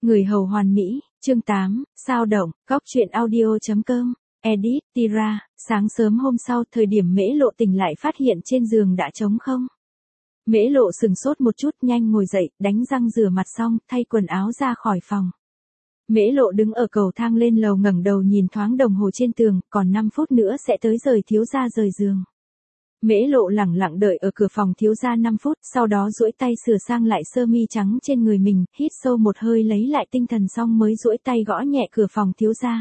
Người hầu hoàn mỹ, chương 8, sao động, góc truyện audio.com, edit, Tira, sáng sớm hôm sau thời điểm Mễ Lộ tỉnh lại phát hiện trên giường đã trống không. Mễ Lộ sừng sốt một chút nhanh ngồi dậy, đánh răng rửa mặt xong, thay quần áo ra khỏi phòng. Mễ Lộ đứng ở cầu thang lên lầu ngẩng đầu nhìn thoáng đồng hồ trên tường, còn 5 phút nữa sẽ tới giờ thiếu gia rời giường. Mễ Lộ lẳng lặng đợi ở cửa phòng thiếu gia 5 phút, sau đó duỗi tay sửa sang lại sơ mi trắng trên người mình, hít sâu một hơi lấy lại tinh thần xong mới duỗi tay gõ nhẹ cửa phòng thiếu gia.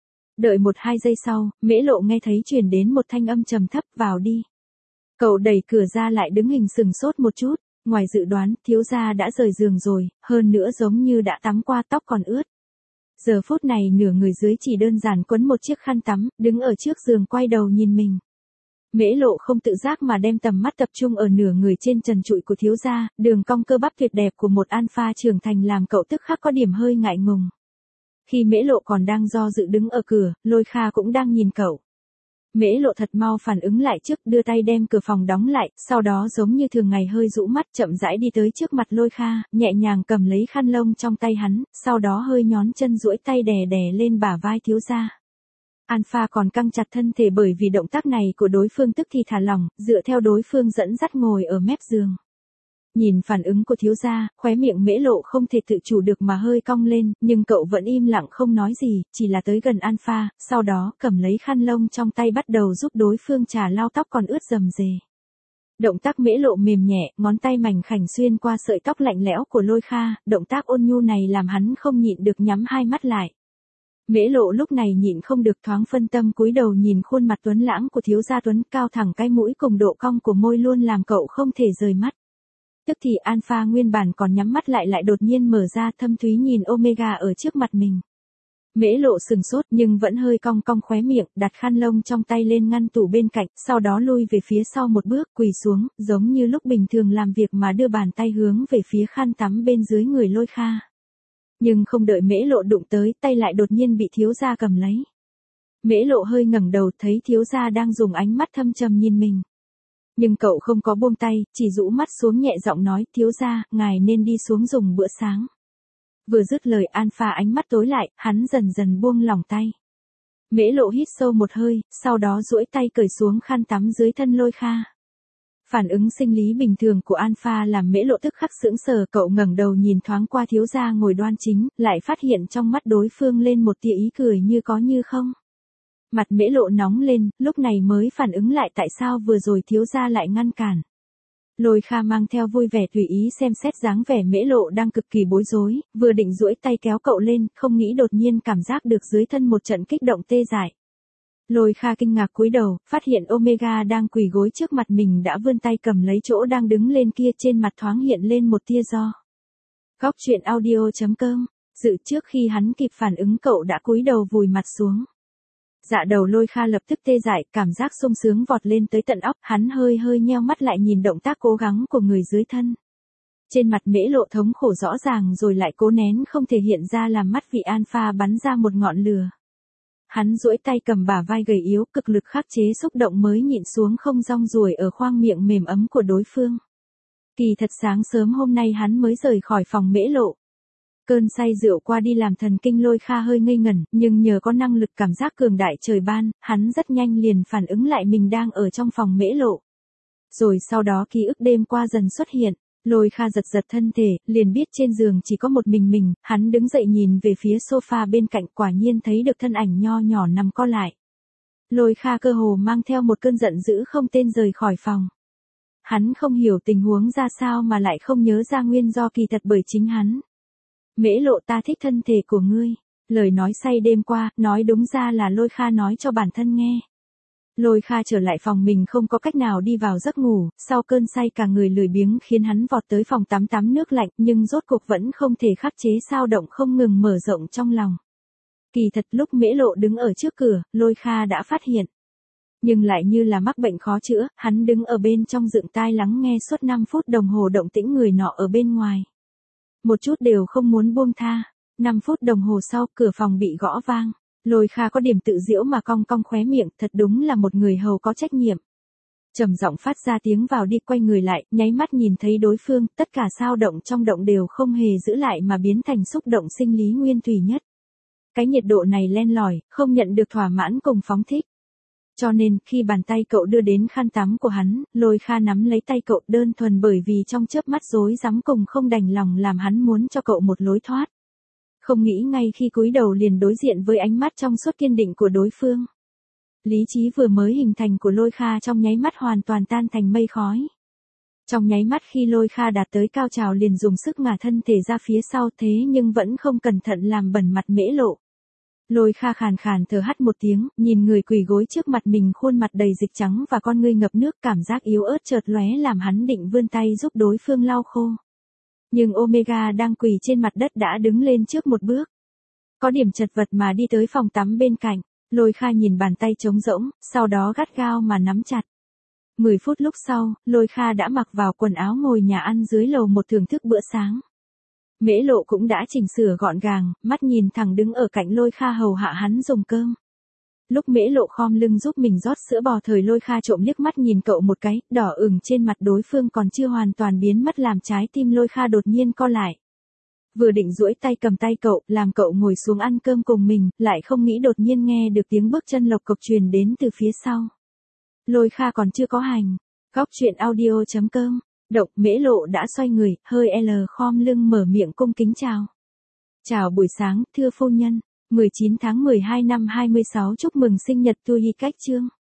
Đợi 1-2 giây sau, Mễ Lộ nghe thấy truyền đến một thanh âm trầm thấp, vào đi. Cậu đẩy cửa ra lại đứng hình sừng sốt một chút, ngoài dự đoán, thiếu gia đã rời giường rồi, hơn nữa giống như đã tắm qua tóc còn ướt. Giờ phút này nửa người dưới chỉ đơn giản quấn một chiếc khăn tắm, đứng ở trước giường quay đầu nhìn mình. Mễ Lộ không tự giác mà đem tầm mắt tập trung ở nửa người trên trần trụi của thiếu gia, đường cong cơ bắp tuyệt đẹp của một alpha trưởng thành làm cậu tức khắc có điểm hơi ngại ngùng. Khi Mễ Lộ còn đang do dự đứng ở cửa, Lôi Kha cũng đang nhìn cậu. Mễ Lộ thật mau phản ứng lại trước, đưa tay đem cửa phòng đóng lại, sau đó giống như thường ngày hơi rũ mắt chậm rãi đi tới trước mặt Lôi Kha, nhẹ nhàng cầm lấy khăn lông trong tay hắn, sau đó hơi nhón chân duỗi tay đè đè lên bả vai thiếu gia. Alpha còn căng chặt thân thể bởi vì động tác này của đối phương tức thì thả lỏng, dựa theo đối phương dẫn dắt ngồi ở mép giường. Nhìn phản ứng của thiếu gia, khóe miệng Mễ Lộ không thể tự chủ được mà hơi cong lên, nhưng cậu vẫn im lặng không nói gì, chỉ là tới gần Alpha, sau đó cầm lấy khăn lông trong tay bắt đầu giúp đối phương trà lau tóc còn ướt rầm rề. Động tác Mễ Lộ mềm nhẹ, ngón tay mảnh khảnh xuyên qua sợi tóc lạnh lẽo của Lôi Kha, động tác ôn nhu này làm hắn không nhịn được nhắm hai mắt lại. Mễ Lộ lúc này nhịn không được thoáng phân tâm cúi đầu nhìn khuôn mặt tuấn lãng của thiếu gia tuấn, cao thẳng cái mũi cùng độ cong của môi luôn làm cậu không thể rời mắt. Tức thì Alpha nguyên bản còn nhắm mắt lại đột nhiên mở ra, thâm thúy nhìn Omega ở trước mặt mình. Mễ Lộ sừng sốt nhưng vẫn hơi cong cong khóe miệng, đặt khăn lông trong tay lên ngăn tủ bên cạnh, sau đó lui về phía sau một bước, quỳ xuống, giống như lúc bình thường làm việc mà đưa bàn tay hướng về phía khăn tắm bên dưới người Lôi Kha. Nhưng không đợi Mễ Lộ đụng tới, tay lại đột nhiên bị thiếu gia cầm lấy. Mễ Lộ hơi ngẩng đầu thấy thiếu gia đang dùng ánh mắt thâm trầm nhìn mình. Nhưng cậu không có buông tay, chỉ rũ mắt xuống nhẹ giọng nói, thiếu gia, ngài nên đi xuống dùng bữa sáng. Vừa dứt lời Alpha ánh mắt tối lại, hắn dần dần buông lỏng tay. Mễ Lộ hít sâu một hơi, sau đó duỗi tay cởi xuống khăn tắm dưới thân Lôi Kha. Phản ứng sinh lý bình thường của Alpha làm Mễ Lộ tức khắc sững sờ, cậu ngẩng đầu nhìn thoáng qua thiếu gia ngồi đoan chính, lại phát hiện trong mắt đối phương lên một tia ý cười như có như không. Mặt Mễ Lộ nóng lên, lúc này mới phản ứng lại tại sao vừa rồi thiếu gia lại ngăn cản. Lôi Kha mang theo vui vẻ tùy ý xem xét dáng vẻ Mễ Lộ đang cực kỳ bối rối, vừa định duỗi tay kéo cậu lên, không nghĩ đột nhiên cảm giác được dưới thân một trận kích động tê dại. Lôi Kha kinh ngạc cúi đầu, phát hiện Omega đang quỳ gối trước mặt mình đã vươn tay cầm lấy chỗ đang đứng lên kia, trên mặt thoáng hiện lên một tia do. Góc truyện audio.com, dự trước khi hắn kịp phản ứng cậu đã cúi đầu vùi mặt xuống. Dạ đầu Lôi Kha lập tức tê dại, cảm giác sung sướng vọt lên tới tận óc, hắn hơi nheo mắt lại nhìn động tác cố gắng của người dưới thân. Trên mặt Mễ Lộ thống khổ rõ ràng rồi lại cố nén không thể hiện ra làm mắt vị Alpha bắn ra một ngọn lửa. Hắn duỗi tay cầm bả vai gầy yếu, cực lực khắc chế xúc động mới nhịn xuống không rong ruổi ở khoang miệng mềm ấm của đối phương. Kỳ thật sáng sớm hôm nay hắn mới rời khỏi phòng Mễ Lộ. Cơn say rượu qua đi làm thần kinh Lôi Kha hơi ngây ngẩn, nhưng nhờ có năng lực cảm giác cường đại trời ban, hắn rất nhanh liền phản ứng lại mình đang ở trong phòng Mễ Lộ. Rồi sau đó ký ức đêm qua dần xuất hiện, Lôi Kha giật thân thể, liền biết trên giường chỉ có một mình, hắn đứng dậy nhìn về phía sofa bên cạnh, quả nhiên thấy được thân ảnh nho nhỏ nằm co lại. Lôi Kha cơ hồ mang theo một cơn giận dữ không tên rời khỏi phòng. Hắn không hiểu tình huống ra sao mà lại không nhớ ra nguyên do, kỳ thật bởi chính hắn. Mễ Lộ, ta thích thân thể của ngươi. Lời nói say đêm qua, nói đúng ra là Lôi Kha nói cho bản thân nghe. Lôi Kha trở lại phòng mình không có cách nào đi vào giấc ngủ, sau cơn say cả người lười biếng khiến hắn vọt tới phòng tắm nước lạnh, nhưng rốt cuộc vẫn không thể khắc chế sao động không ngừng mở rộng trong lòng. Kỳ thật lúc Mễ Lộ đứng ở trước cửa, Lôi Kha đã phát hiện. Nhưng lại như là mắc bệnh khó chữa, hắn đứng ở bên trong dựng tai lắng nghe suốt 5 phút đồng hồ động tĩnh người nọ ở bên ngoài. Một chút đều không muốn buông tha. 5 phút đồng hồ sau, cửa phòng bị gõ vang. Lôi Kha có điểm tự giễu mà cong cong khóe miệng, thật đúng là một người hầu có trách nhiệm. Trầm giọng phát ra tiếng vào đi, quay người lại, nháy mắt nhìn thấy đối phương, tất cả sao động trong động đều không hề giữ lại mà biến thành xúc động sinh lý nguyên thủy nhất. Cái nhiệt độ này len lỏi, không nhận được thỏa mãn cùng phóng thích. Cho nên, khi bàn tay cậu đưa đến khăn tắm của hắn, Lôi Kha nắm lấy tay cậu đơn thuần bởi vì trong chớp mắt rối rắm cùng không đành lòng làm hắn muốn cho cậu một lối thoát. Không nghĩ ngay khi cúi đầu liền đối diện với ánh mắt trong suốt kiên định của đối phương. Lý trí vừa mới hình thành của Lôi Kha trong nháy mắt hoàn toàn tan thành mây khói. Trong nháy mắt khi Lôi Kha đạt tới cao trào liền dùng sức ngả thân thể ra phía sau, thế nhưng vẫn không cẩn thận làm bẩn mặt Mễ Lộ. Lôi Kha khàn khàn thở hắt một tiếng, nhìn người quỳ gối trước mặt mình, khuôn mặt đầy dịch trắng và con ngươi ngập nước, cảm giác yếu ớt chợt lóe làm hắn định vươn tay giúp đối phương lau khô. Nhưng Omega đang quỳ trên mặt đất đã đứng lên trước một bước. Có điểm chật vật mà đi tới phòng tắm bên cạnh. Lôi Kha nhìn bàn tay trống rỗng, sau đó gắt gao mà nắm chặt. 10 phút lúc sau, Lôi Kha đã mặc vào quần áo ngồi nhà ăn dưới lầu một thưởng thức bữa sáng. Mễ Lộ cũng đã chỉnh sửa gọn gàng, mắt nhìn thẳng đứng ở cạnh Lôi Kha hầu hạ hắn dùng cơm. Lúc Mễ Lộ khom lưng giúp mình rót sữa bò, thời Lôi Kha trộm liếc mắt nhìn cậu một cái, đỏ ửng trên mặt đối phương còn chưa hoàn toàn biến mất làm trái tim Lôi Kha đột nhiên co lại. Vừa định duỗi tay cầm tay cậu, làm cậu ngồi xuống ăn cơm cùng mình, lại không nghĩ đột nhiên nghe được tiếng bước chân lộc cộc truyền đến từ phía sau. Lôi Kha còn chưa có hành. Góc truyện audio.com. Động, Mễ Lộ đã xoay người, hơi khom lưng mở miệng cung kính chào. Chào buổi sáng, thưa phu nhân. 19 tháng 12 năm 26 chúc mừng sinh nhật Tu Hi Cách Trương.